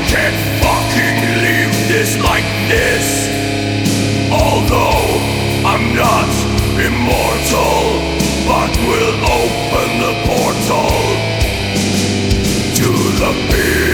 can't fucking leave this like this. Although I'm not immortal, but will open the portal to the beer.